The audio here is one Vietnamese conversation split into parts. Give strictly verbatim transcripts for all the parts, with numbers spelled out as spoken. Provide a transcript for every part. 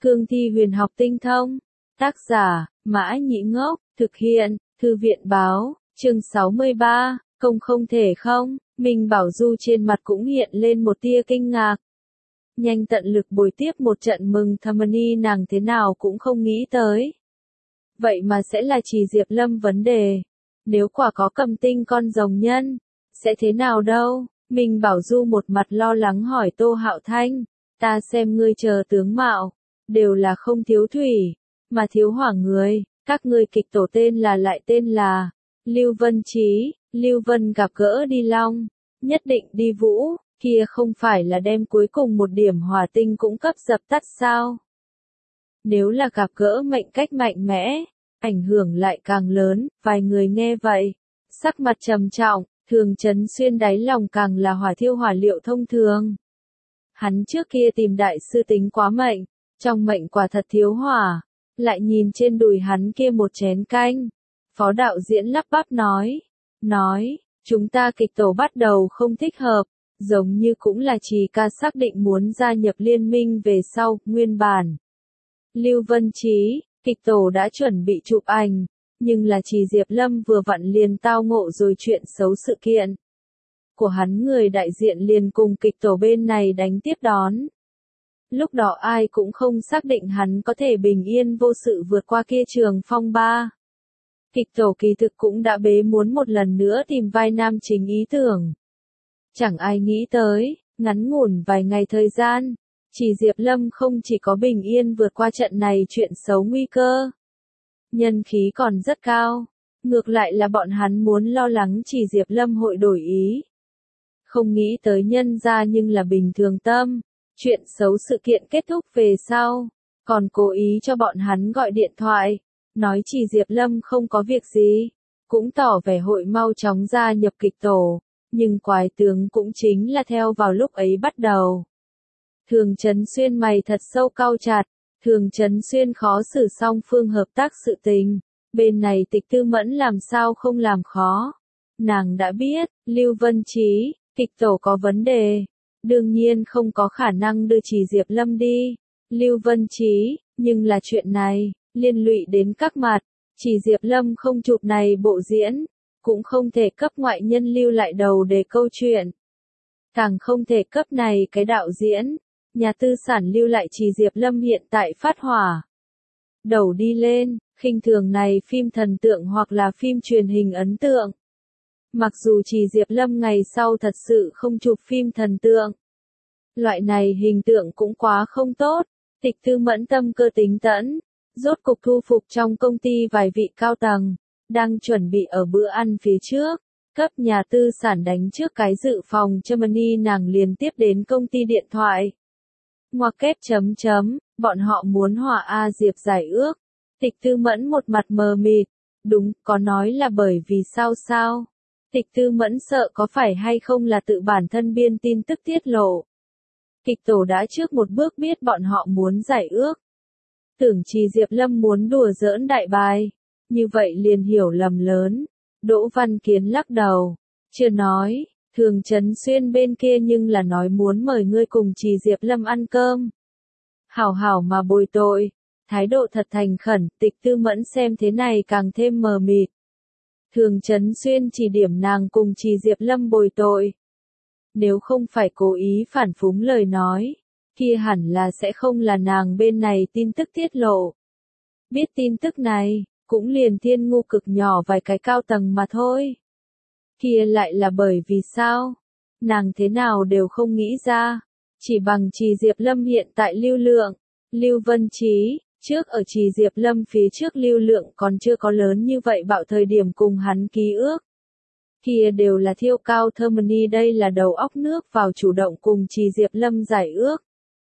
Cương thi huyền học tinh thông. Tác giả, Mã Nhĩ Ngốc, thực hiện, Thư viện báo, chương sáu mươi ba, công không thể không, Minh Bảo Du trên mặt cũng hiện lên một tia kinh ngạc. Nhanh tận lực bồi tiếp một trận mừng Thamani nàng thế nào cũng không nghĩ tới. Vậy mà sẽ là chỉ Diệp Lâm vấn đề. Nếu quả có cầm tinh con rồng nhân, sẽ thế nào đâu? Minh Bảo Du một mặt lo lắng hỏi Tô Hạo Thanh, ta xem ngươi chờ tướng mạo, đều là không thiếu thủy, mà thiếu hỏa người, các ngươi kịch tổ tên là lại tên là Lưu Vân Chí, Lưu Vân gặp gỡ đi long, nhất định đi vũ, kia không phải là đem cuối cùng một điểm hỏa tinh cũng cấp dập tắt sao? Nếu là gặp gỡ mệnh cách mạnh mẽ, ảnh hưởng lại càng lớn, vài người nghe vậy, sắc mặt trầm trọng, Thường Chấn Xuyên đáy lòng càng là hỏa thiêu hỏa liệu thông thường. Hắn trước kia tìm đại sư tính quá mệnh, trong mệnh quả thật thiếu hỏa, lại nhìn trên đùi hắn kia một chén canh. Phó đạo diễn lắp bắp nói, nói, chúng ta kịch tổ bắt đầu không thích hợp, giống như cũng là Trì ca xác định muốn gia nhập liên minh về sau, nguyên bản. Lưu Vân Chí, kịch tổ đã chuẩn bị chụp ảnh, nhưng là Trì Diệp Lâm vừa vặn liền tao ngộ rồi chuyện xấu sự kiện. Của hắn người đại diện liền cùng kịch tổ bên này đánh tiếp đón. Lúc đó ai cũng không xác định hắn có thể bình yên vô sự vượt qua kia trường phong ba. Kịch tổ kỳ thực cũng đã bế muốn một lần nữa tìm vai nam chính ý tưởng. Chẳng ai nghĩ tới, ngắn ngủn vài ngày thời gian, Chỉ Diệp Lâm không chỉ có bình yên vượt qua trận này chuyện xấu nguy cơ. Nhân khí còn rất cao, ngược lại là bọn hắn muốn lo lắng Chỉ Diệp Lâm hội đổi ý. Không nghĩ tới nhân ra nhưng là bình thường tâm, chuyện xấu sự kiện kết thúc về sau, còn cố ý cho bọn hắn gọi điện thoại, nói Chỉ Diệp Lâm không có việc gì, cũng tỏ vẻ hội mau chóng gia nhập kịch tổ, nhưng quái tướng cũng chính là theo vào lúc ấy bắt đầu. Thường Chấn Xuyên mày thật sâu cau chặt, Thường Chấn Xuyên khó xử song phương hợp tác sự tình, bên này Tịch Tư Mẫn làm sao không làm khó. Nàng đã biết, Lưu Vân Chí, kịch tổ có vấn đề, đương nhiên không có khả năng đưa Chỉ Diệp Lâm đi. Lưu Vân Chí, nhưng là chuyện này, liên lụy đến các mặt, Chỉ Diệp Lâm không chụp này bộ diễn, cũng không thể cấp ngoại nhân lưu lại đầu để câu chuyện. Càng không thể cấp này cái đạo diễn, nhà tư sản lưu lại Chỉ Diệp Lâm hiện tại phát hỏa. Đầu đi lên, khinh thường này phim thần tượng hoặc là phim truyền hình ấn tượng. Mặc dù Chỉ Diệp Lâm ngày sau thật sự không chụp phim thần tượng. Loại này hình tượng cũng quá không tốt, Tịch Tư Mẫn tâm cơ tính tẫn, rốt cục thu phục trong công ty vài vị cao tầng, đang chuẩn bị ở bữa ăn phía trước, cấp nhà tư sản đánh trước cái dự phòng Germany nàng liền tiếp đến công ty điện thoại. Ngoặc kép chấm chấm, bọn họ muốn hòa A Diệp giải ước. Tịch Tư Mẫn một mặt mờ mịt, đúng, có nói là bởi vì sao sao? Tịch Tư Mẫn sợ có phải hay không là tự bản thân biên tin tức tiết lộ. Kịch tổ đã trước một bước biết bọn họ muốn giải ước. Tưởng Trì Diệp Lâm muốn đùa giỡn đại bài, như vậy liền hiểu lầm lớn. Đỗ Văn Kiến lắc đầu, chưa nói, Thường Chấn Xuyên bên kia nhưng là nói muốn mời ngươi cùng Trì Diệp Lâm ăn cơm. Hảo hảo mà bồi tội, thái độ thật thành khẩn, Tịch Tư Mẫn xem thế này càng thêm mờ mịt. Thường Chấn Xuyên chỉ điểm nàng cùng Trì Diệp Lâm bồi tội. Nếu không phải cố ý phản phúng lời nói, kia hẳn là sẽ không là nàng bên này tin tức tiết lộ. Biết tin tức này, cũng liền Thiên Ngu cực nhỏ vài cái cao tầng mà thôi. Kia lại là bởi vì sao? Nàng thế nào đều không nghĩ ra. Chỉ bằng Trì Diệp Lâm hiện tại lưu lượng, Lưu Vân Chí, trước ở Trì Diệp Lâm phía trước lưu lượng còn chưa có lớn như vậy bạo thời điểm cùng hắn ký ước. Kia đều là thiêu cao Germany đây là đầu óc nước vào chủ động cùng Trì Diệp Lâm giải ước.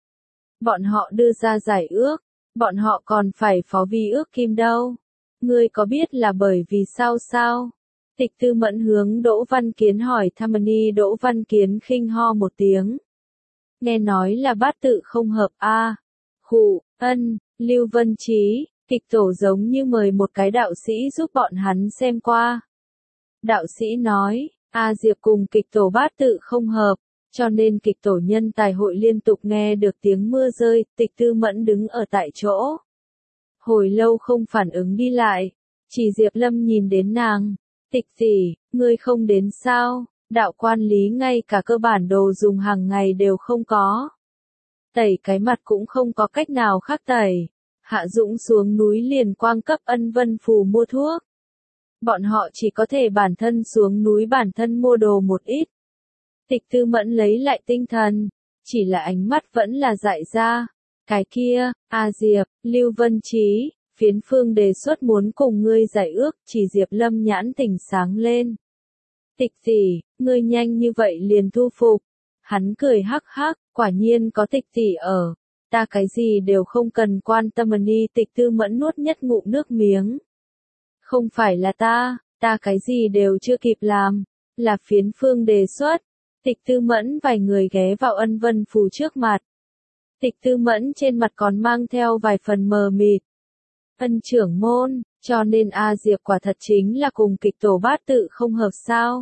Bọn họ đưa ra giải ước, bọn họ còn phải phó vi ước kim đâu. Ngươi có biết là bởi vì sao sao? Tịch Tư Mẫn hướng Đỗ Văn Kiến hỏi Thamani. Đỗ Văn Kiến khinh ho một tiếng. Nghe nói là bát tự không hợp a. À, khụ, ân, Lưu Vân Chí, kịch tổ giống như mời một cái đạo sĩ giúp bọn hắn xem qua. Đạo sĩ nói, A Diệp cùng kịch tổ bát tự không hợp, Cho nên kịch tổ nhân tài hội liên tục nghe được tiếng mưa rơi, Tịch Tư Mẫn đứng ở tại chỗ. Hồi lâu không phản ứng đi lại, chỉ Diệp Lâm nhìn đến nàng. Tịch tỷ, ngươi không đến sao? Đạo quan lý ngay cả cơ bản đồ dùng hàng ngày đều không có. Tẩy cái mặt cũng không có cách nào khác tẩy. Hạ Dũng xuống núi liền quang cấp Ân Vân Phù mua thuốc. Bọn họ chỉ có thể bản thân xuống núi bản thân mua đồ một ít. Tịch Tư Mẫn lấy lại tinh thần, chỉ là ánh mắt vẫn là dại ra. Cái kia, A Diệp, Lưu Vân Trí, phiến phương đề xuất muốn cùng ngươi giải ước, chỉ Diệp Lâm nhãn tỉnh sáng lên. Tịch tỷ, ngươi nhanh như vậy liền thu phục. Hắn cười hắc hắc, quả nhiên có tịch tỷ ở. Ta cái gì đều không cần quan tâm đi. Tịch Tư Mẫn nuốt nhất ngụm nước miếng. Không phải là ta, ta cái gì đều chưa kịp làm, là phiến phương đề xuất. Tịch Tư Mẫn vài người ghé vào Ân Vân Phù trước mặt. Tịch Tư Mẫn trên mặt còn mang theo vài phần mờ mịt. Ân trưởng môn, cho nên A Diệp quả thật chính là cùng kịch tổ bát tự không hợp sao.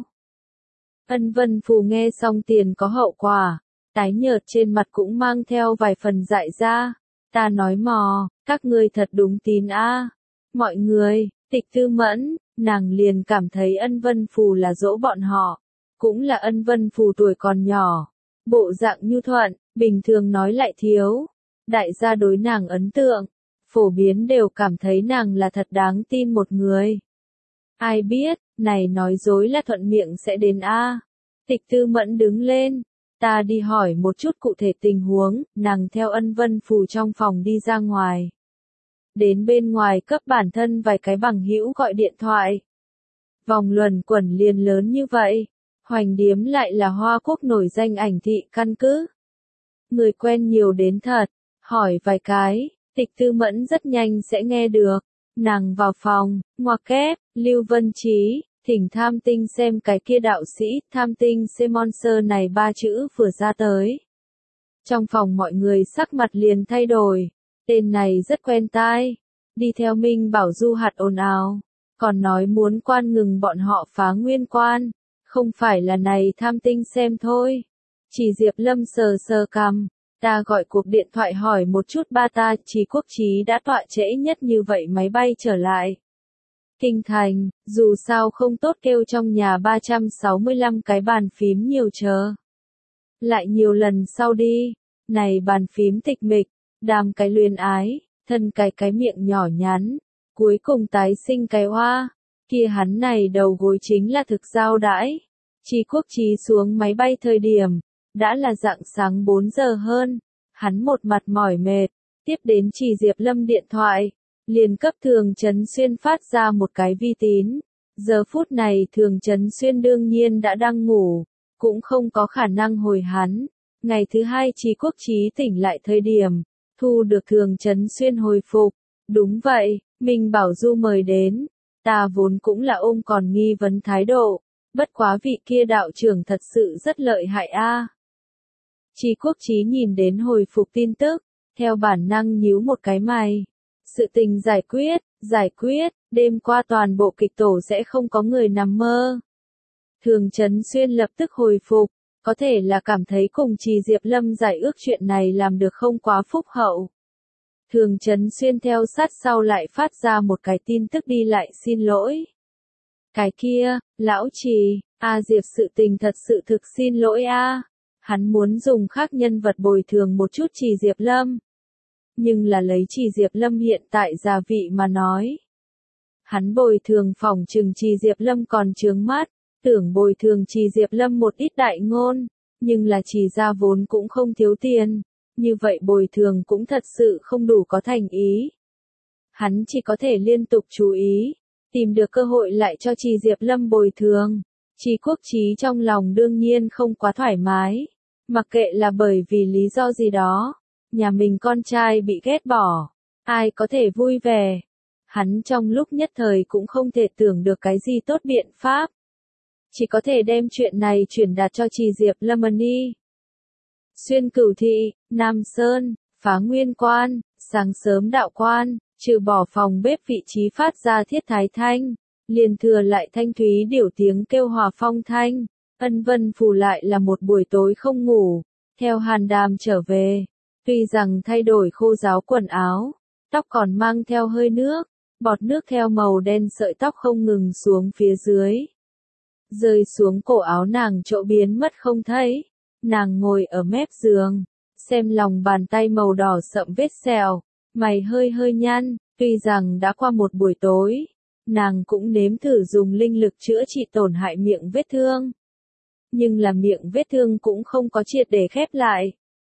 Ân Vân Phù nghe xong tiền có hậu quả, tái nhợt trên mặt cũng mang theo vài phần dại ra. Ta nói mò, các ngươi thật đúng tín a. Mọi người, Tịch Tư Mẫn, nàng liền cảm thấy Ân Vân Phù là dỗ bọn họ. Cũng là Ân Vân Phù tuổi còn nhỏ, bộ dạng nhu thuận, bình thường nói lại thiếu. Đại gia đối nàng ấn tượng, phổ biến đều cảm thấy nàng là thật đáng tin một người. Ai biết, này nói dối là thuận miệng sẽ đến a. Tịch Tư Mẫn đứng lên, ta đi hỏi một chút cụ thể tình huống, nàng theo Ân Vân Phù trong phòng đi ra ngoài. Đến bên ngoài cấp bản thân vài cái bằng hữu gọi điện thoại. Vòng luẩn quẩn liền lớn như vậy. Hoành Điếm lại là Hoa Quốc nổi danh ảnh thị căn cứ. Người quen nhiều đến thật, hỏi vài cái, Tịch Tư Mẫn rất nhanh sẽ nghe được. Nàng vào phòng, ngoặc kép, Lưu Vân Trí, thỉnh Tham Tinh xem cái kia đạo sĩ, Tham Tinh Semonser này ba chữ vừa ra tới. Trong phòng mọi người sắc mặt liền thay đổi, tên này rất quen tai, đi theo Minh Bảo Du hạt ồn ào, còn nói muốn quan ngừng bọn họ phá nguyên quan. Không phải là này Tham Tinh xem thôi. Chỉ Diệp Lâm sờ sờ cằm, ta gọi cuộc điện thoại hỏi một chút ba ta, Chỉ Quốc Chí đã tọa trễ nhất như vậy máy bay trở lại. Kinh thành, dù sao không tốt kêu trong nhà ba trăm sáu mươi lăm cái bàn phím nhiều chờ. Lại nhiều lần sau đi, này bàn phím tịch mịch, đàm cái luyến ái, thân cái cái miệng nhỏ nhắn, cuối cùng tái sinh cái hoa. Kia hắn này đầu gối chính là thực giao đãi. Chỉ Quốc Chí xuống máy bay thời điểm, đã là rạng sáng bốn giờ hơn. Hắn một mặt mỏi mệt, tiếp đến Chỉ Diệp Lâm điện thoại, liền cấp Thường Trấn Xuyên phát ra một cái vi tín. Giờ phút này Thường Trấn Xuyên đương nhiên đã đang ngủ, cũng không có khả năng hồi hắn. Ngày thứ hai Chỉ Quốc Chí tỉnh lại thời điểm, thu được Thường Trấn Xuyên hồi phục. Đúng vậy, Minh Bảo Du mời đến. Ta vốn cũng là ôm còn nghi vấn thái độ, bất quá vị kia đạo trưởng thật sự rất lợi hại a. Chỉ Quốc Chí nhìn đến hồi phục tin tức, theo bản năng nhíu một cái mày. Sự tình giải quyết, giải quyết, đêm qua toàn bộ kịch tổ sẽ không có người nằm mơ. Thường Trấn Xuyên lập tức hồi phục, có thể là cảm thấy cùng Chỉ Diệp Lâm giải ước chuyện này làm được không quá phúc hậu. Thường Trấn Xuyên theo sát sau lại phát ra một cái tin tức đi lại xin lỗi. Cái kia, lão Trì, A Diệp sự tình thật sự thực xin lỗi a. Hắn muốn dùng khác nhân vật bồi thường một chút Chỉ Diệp Lâm. Nhưng là lấy Chỉ Diệp Lâm hiện tại gia vị mà nói. Hắn bồi thường phòng trừng Chỉ Diệp Lâm còn chướng mắt, tưởng bồi thường Chỉ Diệp Lâm một ít đại ngôn, nhưng là Chỉ ra vốn cũng không thiếu tiền. Như vậy bồi thường cũng thật sự không đủ có thành ý. Hắn chỉ có thể liên tục chú ý, tìm được cơ hội lại cho Chỉ Diệp Lâm bồi thường. Chỉ Quốc Chí trong lòng đương nhiên không quá thoải mái, mặc kệ là bởi vì lý do gì đó, nhà mình con trai bị ghét bỏ, ai có thể vui vẻ. Hắn trong lúc nhất thời cũng không thể tưởng được cái gì tốt biện pháp. Chỉ có thể đem chuyện này chuyển đạt cho Chỉ Diệp Lâm đi. Xuyên Cửu Thị, Nam Sơn, phá nguyên quan, sáng sớm đạo quan, trừ bỏ phòng bếp vị trí phát ra thiết thái thanh, liền thừa lại thanh thúy điểu tiếng kêu hòa phong thanh. Ân Vân Phù lại là một buổi tối không ngủ, theo Hàn Đàm trở về, tuy rằng thay đổi khô ráo quần áo, tóc còn mang theo hơi nước, bọt nước theo màu đen sợi tóc không ngừng xuống phía dưới. Rơi xuống cổ áo nàng chỗ biến mất không thấy, nàng ngồi ở mép giường, xem lòng bàn tay màu đỏ sậm vết sẹo, mày hơi hơi nhăn, tuy rằng đã qua một buổi tối, nàng cũng nếm thử dùng linh lực chữa trị tổn hại miệng vết thương. Nhưng là miệng vết thương cũng không có triệt để khép lại.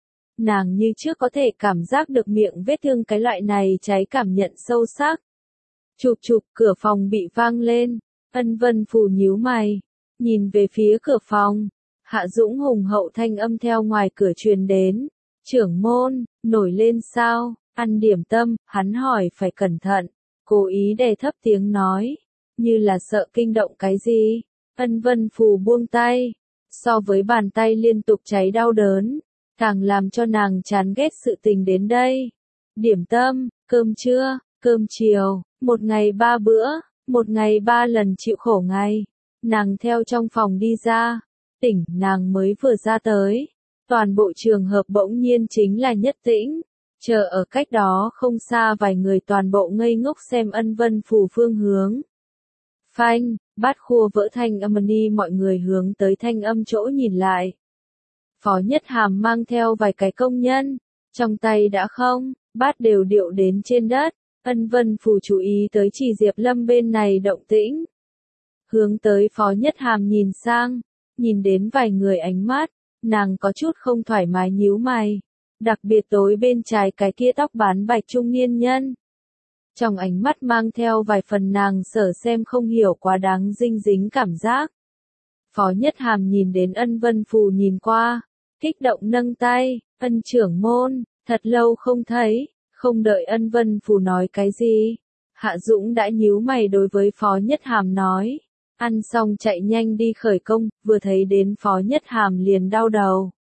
Nàng như trước có thể cảm giác được miệng vết thương cái loại này cháy cảm nhận sâu sắc. Chụp chụp, cửa phòng bị vang lên, Ân Vân Phù nhíu mày, nhìn về phía cửa phòng. Hạ Dũng hùng hậu thanh âm theo ngoài cửa truyền đến. Trưởng môn, nổi lên sao, ăn điểm tâm, hắn hỏi phải cẩn thận, cố ý đè thấp tiếng nói, như là sợ kinh động cái gì. Ân Vân Phù buông tay, so với bàn tay liên tục cháy đau đớn, càng làm cho nàng chán ghét sự tình đến đây. Điểm tâm, cơm trưa, cơm chiều, một ngày ba bữa, một ngày ba lần chịu khổ ngày. Nàng theo trong phòng đi ra, tỉnh nàng mới vừa ra tới. Toàn bộ trường hợp bỗng nhiên chính là nhất tĩnh, chờ ở cách đó không xa vài người toàn bộ ngây ngốc xem Ân Vân Phù phương hướng. Phanh, bát khua vỡ thanh âm ni mọi người hướng tới thanh âm chỗ nhìn lại. Phó Nhất Hàm mang theo vài cái công nhân, trong tay đã không, bát đều điệu đến trên đất. Ân Vân Phù chú ý tới chỉ Diệp Lâm bên này động tĩnh. Hướng tới Phó Nhất Hàm nhìn sang, nhìn đến vài người ánh mắt, nàng có chút không thoải mái nhíu mày. Đặc biệt tối bên trái cái kia tóc bán bạch trung niên nhân. Trong ánh mắt mang theo vài phần nàng sở xem không hiểu quá đáng dinh dính cảm giác. Phó Nhất Hàm nhìn đến Ân Vân Phù nhìn qua, kích động nâng tay, Ân trưởng môn, thật lâu không thấy, không đợi Ân Vân Phù nói cái gì. Hạ Dũng đã nhíu mày đối với Phó Nhất Hàm nói, ăn xong chạy nhanh đi khởi công, vừa thấy đến Phó Nhất Hàm liền đau đầu.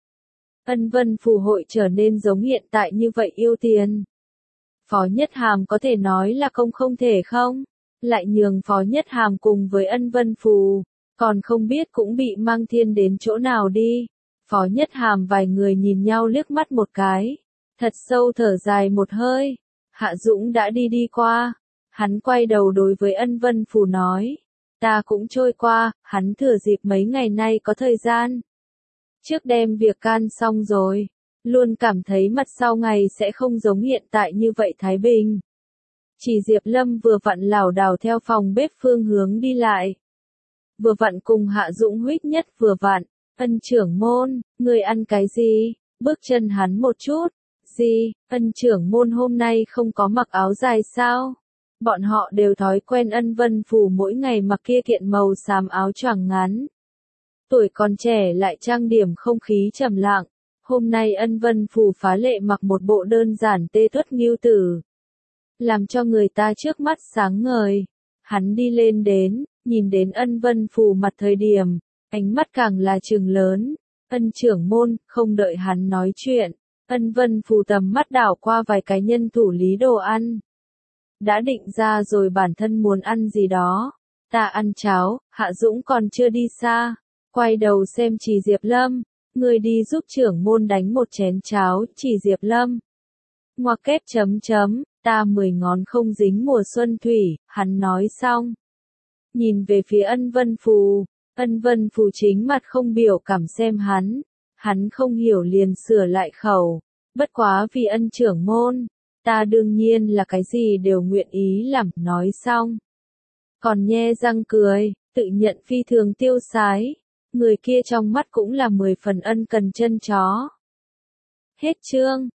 Ân Vân Phù hội trở nên giống hiện tại như vậy yêu tiền. Phó Nhất Hàm có thể nói là công không thể không, lại nhường Phó Nhất Hàm cùng với Ân Vân Phù, còn không biết cũng bị mang thiên đến chỗ nào đi. Phó Nhất Hàm vài người nhìn nhau liếc mắt một cái, thật sâu thở dài một hơi. Hạ Dũng đã đi đi qua, hắn quay đầu đối với Ân Vân Phù nói, ta cũng trôi qua, hắn thừa dịp mấy ngày nay có thời gian. Trước đem việc can xong rồi, luôn cảm thấy mặt sau ngày sẽ không giống hiện tại như vậy thái bình. Chỉ Diệp Lâm vừa vặn lảo đảo theo phòng bếp phương hướng đi lại. Vừa vặn cùng Hạ Dũng huých nhất vừa vặn, Ân trưởng môn, người ăn cái gì? Bước chân hắn một chút, gì, Ân trưởng môn hôm nay không có mặc áo dài sao? Bọn họ đều thói quen Ân Vân Phù mỗi ngày mặc kia kiện màu xám áo choàng ngắn. Tuổi còn trẻ lại trang điểm không khí trầm lặng, hôm nay Ân Vân Phù phá lệ mặc một bộ đơn giản tê tuất nghiêu tử, làm cho người ta trước mắt sáng ngời. Hắn đi lên đến, nhìn đến Ân Vân Phù mặt thời điểm, ánh mắt càng là trừng lớn. Ân trưởng môn, không đợi hắn nói chuyện, Ân Vân Phù tầm mắt đảo qua vài cái nhân thủ lý đồ ăn. Đã định ra rồi bản thân muốn ăn gì đó. Ta ăn cháo, Hạ Dũng còn chưa đi xa. Quay đầu xem Chỉ Diệp Lâm, người đi giúp trưởng môn đánh một chén cháo. Chỉ Diệp Lâm, ngoặc kép chấm chấm, ta mười ngón không dính mùa xuân thủy, hắn nói xong. Nhìn về phía Ân Vân Phù, Ân Vân Phù chính mặt không biểu cảm xem hắn, hắn không hiểu liền sửa lại khẩu, bất quá vì Ân trưởng môn, ta đương nhiên là cái gì đều nguyện ý làm, nói xong. Còn nhe răng cười, tự nhận phi thường tiêu sái, người kia trong mắt cũng là mười phần ân cần chân chó. Hết chương.